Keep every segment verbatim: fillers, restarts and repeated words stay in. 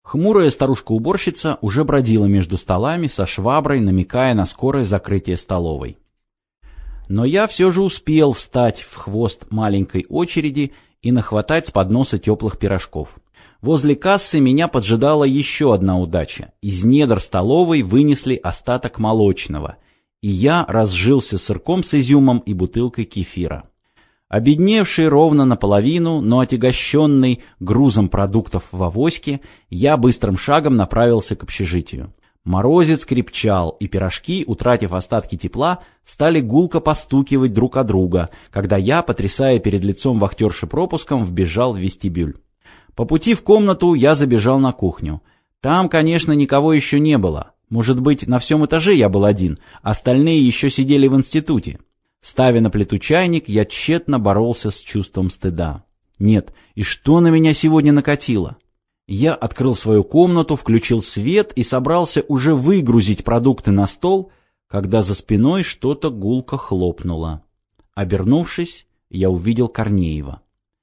Хмурая старушка-уборщица уже бродила между столами со шваброй, намекая на скорое закрытие столовой. Но я все же успел встать в хвост маленькой очереди и нахватать с подноса теплых пирожков. Возле кассы меня поджидала еще одна удача. Из недр столовой вынесли остаток молочного, и я разжился сырком с изюмом и бутылкой кефира. Обедневший ровно наполовину, но отягощенный грузом продуктов в авоське, я быстрым шагом направился к общежитию. Морозец крепчал, и пирожки, утратив остатки тепла, стали гулко постукивать друг о друга, когда я, потрясая перед лицом вахтерши пропуском, вбежал в вестибюль. По пути в комнату я забежал на кухню. Там, конечно, никого еще не было. Может быть, на всем этаже я был один, остальные еще сидели в институте. Ставя на плиту чайник, я тщетно боролся с чувством стыда. Нет, и что на меня сегодня накатило? Я открыл свою комнату, включил свет и собрался уже выгрузить продукты на стол, когда за спиной что-то гулко хлопнуло. Обернувшись, я увидел Корнеева.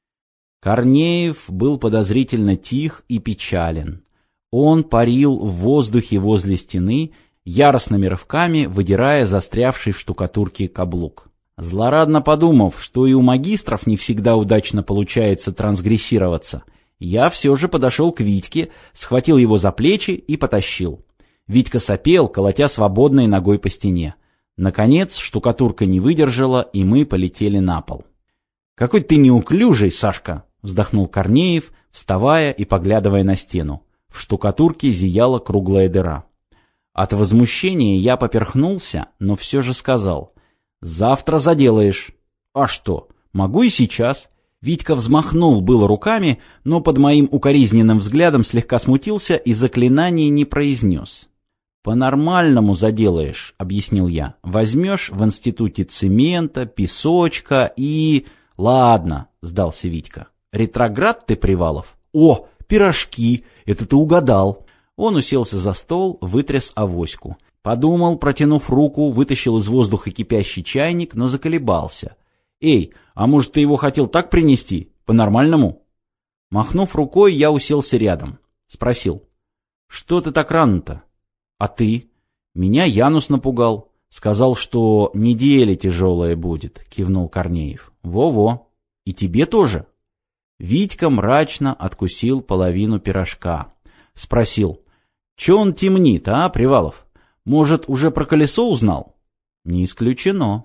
Корнеев был подозрительно тих и печален. Он парил в воздухе возле стены, яростными рывками выдирая застрявший в штукатурке каблук. Злорадно подумав, что и у магистров не всегда удачно получается трансгрессироваться, я все же подошел к Витьке, схватил его за плечи и потащил. Витька сопел, колотя свободной ногой по стене. Наконец штукатурка не выдержала, и мы полетели на пол. — Какой ты неуклюжий, Сашка! — вздохнул Корнеев, вставая и поглядывая на стену. В штукатурке зияла круглая дыра. От возмущения я поперхнулся, но все же сказал: «Завтра заделаешь». «А что? Могу и сейчас». Витька взмахнул было руками, но под моим укоризненным взглядом слегка смутился и заклинание не произнес. «По-нормальному заделаешь», — объяснил я. «Возьмешь в институте цемента, песочка и...» «Ладно», — сдался Витька. «Ретроград ты, Привалов?» «О, пирожки! Это ты угадал!» Он уселся за стол, вытряс авоську. Подумал, протянув руку, вытащил из воздуха кипящий чайник, но заколебался. «Эй, а может, ты его хотел так принести? По-нормальному?» Махнув рукой, я уселся рядом. Спросил: «Что ты так рано-то?» «А ты?» «Меня Янус напугал. Сказал, что неделя тяжелая будет», — кивнул Корнеев. «Во-во. И тебе тоже?» Витька мрачно откусил половину пирожка. Спросил: «Че он темнит, а, Привалов? Может, уже про колесо узнал?» «Не исключено».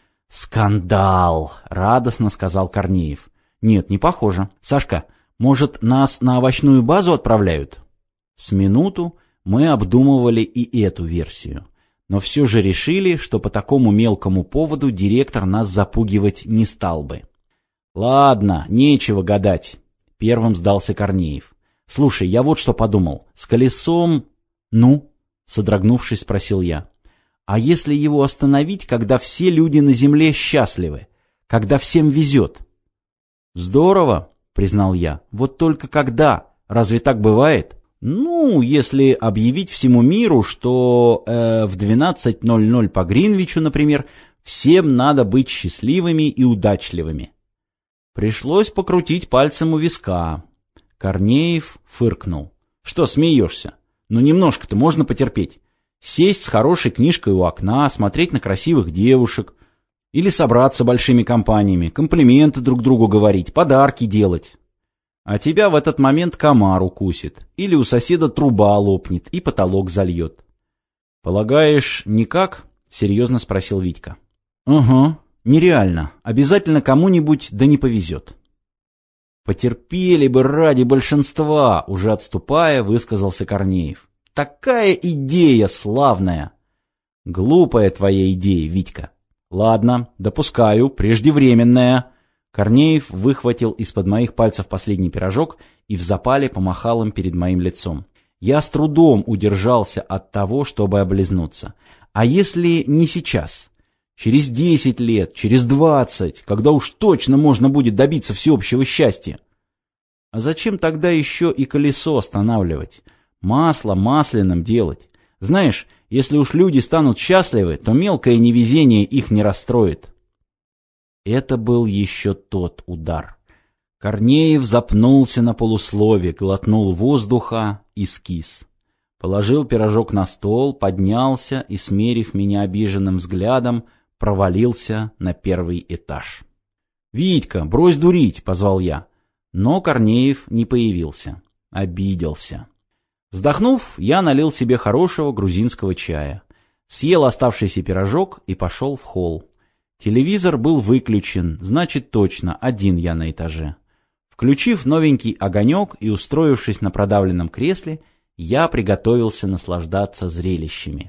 «Скандал!» — радостно сказал Корнеев. «Нет, не похоже. Сашка, может, нас на овощную базу отправляют?» С минуту мы обдумывали и эту версию, но все же решили, что по такому мелкому поводу директор нас запугивать не стал бы. «Ладно, нечего гадать», — первым сдался Корнеев. «Слушай, я вот что подумал. С колесом...» «Ну?» — содрогнувшись, спросил я. «А если его остановить, когда все люди на земле счастливы? Когда всем везет?» «Здорово», — признал я. «Вот только когда? Разве так бывает?» «Ну, если объявить всему миру, что э, в двенадцать ноль ноль по Гринвичу, например, всем надо быть счастливыми и удачливыми». Пришлось покрутить пальцем у виска. Корнеев фыркнул. «Что смеешься? Ну немножко-то можно потерпеть. Сесть с хорошей книжкой у окна, смотреть на красивых девушек. Или собраться большими компаниями, комплименты друг другу говорить, подарки делать. А тебя в этот момент комар укусит. Или у соседа труба лопнет и потолок зальет». «Полагаешь, никак?» — серьезно спросил Витька. «Угу, нереально. Обязательно кому-нибудь да не повезет». «Потерпели бы ради большинства», — уже отступая, высказался Корнеев. «Такая идея славная!» «Глупая твоя идея, Витька». «Ладно, допускаю, преждевременная». Корнеев выхватил из-под моих пальцев последний пирожок и в запале помахал им перед моим лицом. Я с трудом удержался от того, чтобы облизнуться. «А если не сейчас? Через десять лет, через двадцать, когда уж точно можно будет добиться всеобщего счастья?» «А зачем тогда еще и колесо останавливать? Масло масляным делать? Знаешь, если уж люди станут счастливы, то мелкое невезение их не расстроит». Это был еще тот удар. Корнеев запнулся на полуслове, глотнул воздуха и скис. Положил пирожок на стол, поднялся и, смерив меня обиженным взглядом, провалился на первый этаж. «Витька, брось дурить!» — позвал я. Но Корнеев не появился. Обиделся. Вздохнув, я налил себе хорошего грузинского чая. Съел оставшийся пирожок и пошел в холл. Телевизор был выключен, значит точно, один я на этаже. Включив новенький огонек и устроившись на продавленном кресле, я приготовился наслаждаться зрелищами.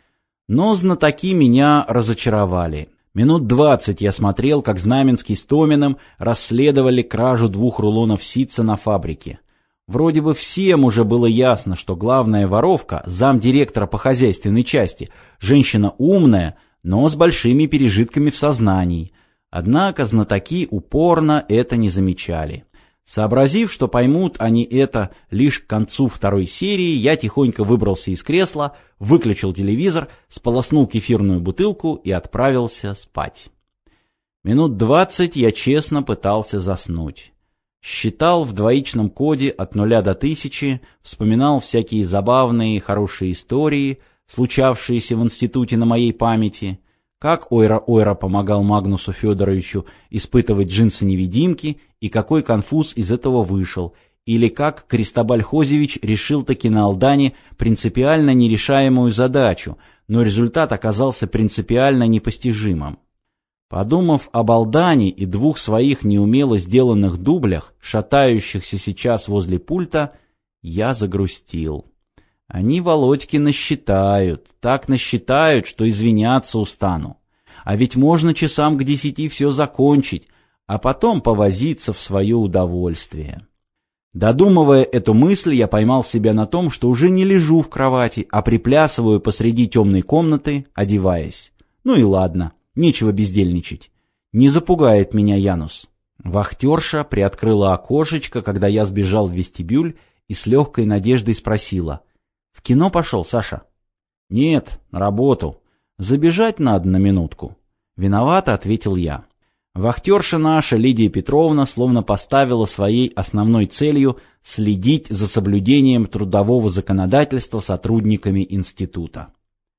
Но знатоки меня разочаровали. Минут двадцать я смотрел, как Знаменский с Томиным расследовали кражу двух рулонов ситца на фабрике. Вроде бы всем уже было ясно, что главная воровка, замдиректора по хозяйственной части, женщина умная, но с большими пережитками в сознании. Однако знатоки упорно это не замечали. Сообразив, что поймут они это лишь к концу второй серии, я тихонько выбрался из кресла, выключил телевизор, сполоснул кефирную бутылку и отправился спать. Минут двадцать я честно пытался заснуть. Считал в двоичном коде от нуля до тысячи, вспоминал всякие забавные и хорошие истории, случавшиеся в институте на моей памяти, как Ойра-Ойра помогал Магнусу Федоровичу испытывать джинсы-невидимки и какой конфуз из этого вышел, или как Кристобаль Хозевич решил таки на Алдане принципиально нерешаемую задачу, но результат оказался принципиально непостижимым. Подумав об Алдане и двух своих неумело сделанных дублях, шатающихся сейчас возле пульта, я загрустил. Они Володьки насчитают, так насчитают, что извиняться устану. А ведь можно часам к десяти все закончить, а потом повозиться в свое удовольствие. Додумывая эту мысль, я поймал себя на том, что уже не лежу в кровати, а приплясываю посреди темной комнаты, одеваясь. Ну и ладно, нечего бездельничать. Не запугает меня Янус. Вахтерша приоткрыла окошечко, когда я сбежал в вестибюль, и с легкой надеждой спросила: «В кино пошел, Саша?» «Нет, на работу. Забежать надо на минутку». «Виновата», — ответил я. Вахтерша наша, Лидия Петровна, словно поставила своей основной целью следить за соблюдением трудового законодательства сотрудниками института.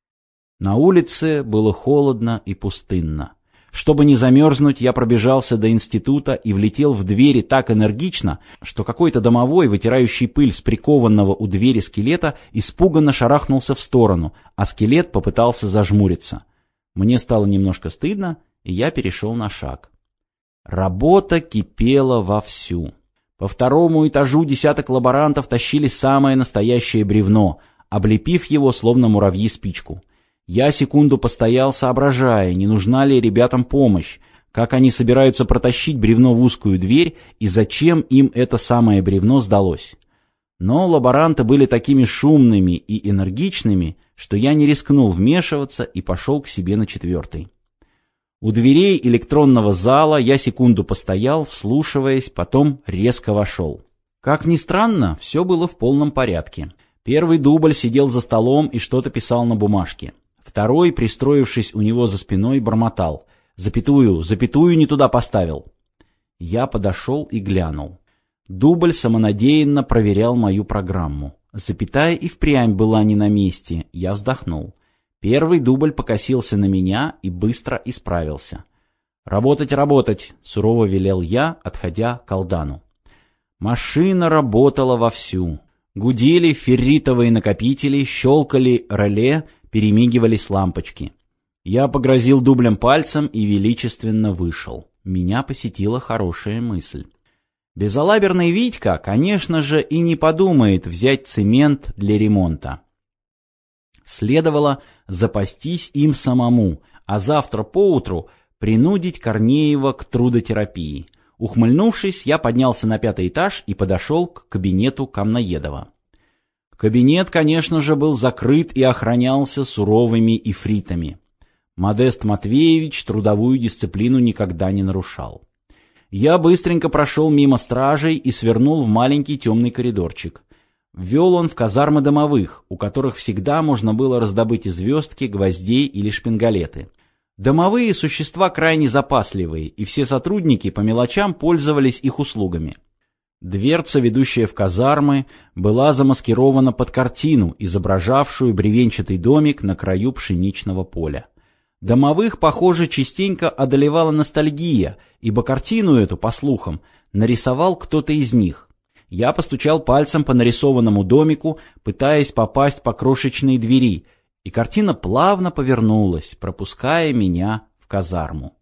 На улице было холодно и пустынно. Чтобы не замерзнуть, я пробежался до института и влетел в двери так энергично, что какой-то домовой, вытирающий пыль с прикованного у двери скелета, испуганно шарахнулся в сторону, а скелет попытался зажмуриться. Мне стало немножко стыдно, и я перешел на шаг. Работа кипела вовсю. По второму этажу десяток лаборантов тащили самое настоящее бревно, облепив его, словно муравьи спичку. Я секунду постоял, соображая, не нужна ли ребятам помощь, как они собираются протащить бревно в узкую дверь и зачем им это самое бревно сдалось. Но лаборанты были такими шумными и энергичными, что я не рискнул вмешиваться и пошел к себе на четвертый. У дверей электронного зала я секунду постоял, вслушиваясь, потом резко вошел. Как ни странно, все было в полном порядке. Первый дубль сидел за столом и что-то писал на бумажке. Второй, пристроившись у него за спиной, бормотал: «Запятую, запятую не туда поставил». Я подошел и глянул. Дубль самонадеянно проверял мою программу. Запятая и впрямь была не на месте, я вздохнул. Первый дубль покосился на меня и быстро исправился. «Работать, работать!» — сурово велел я, отходя к Алдану. Машина работала вовсю. Гудели ферритовые накопители, щелкали реле, перемигивались лампочки. Я погрозил дублем пальцем и величественно вышел. Меня посетила хорошая мысль. Безалаберный Витька, конечно же, и не подумает взять цемент для ремонта. Следовало запастись им самому, а завтра поутру принудить Корнеева к трудотерапии. Ухмыльнувшись, я поднялся на пятый этаж и подошел к кабинету Камноедова. Кабинет, конечно же, был закрыт и охранялся суровыми ифритами. Модест Матвеевич трудовую дисциплину никогда не нарушал. Я быстренько прошел мимо стражей и свернул в маленький темный коридорчик. Ввел он в казармы домовых, у которых всегда можно было раздобыть и звездки, гвоздей или шпингалеты. Домовые — существа крайне запасливые, и все сотрудники по мелочам пользовались их услугами. Дверца, ведущая в казармы, была замаскирована под картину, изображавшую бревенчатый домик на краю пшеничного поля. Домовых, похоже, частенько одолевала ностальгия, ибо картину эту, по слухам, нарисовал кто-то из них. Я постучал пальцем по нарисованному домику, пытаясь попасть по крошечной двери, и картина плавно повернулась, пропуская меня в казарму.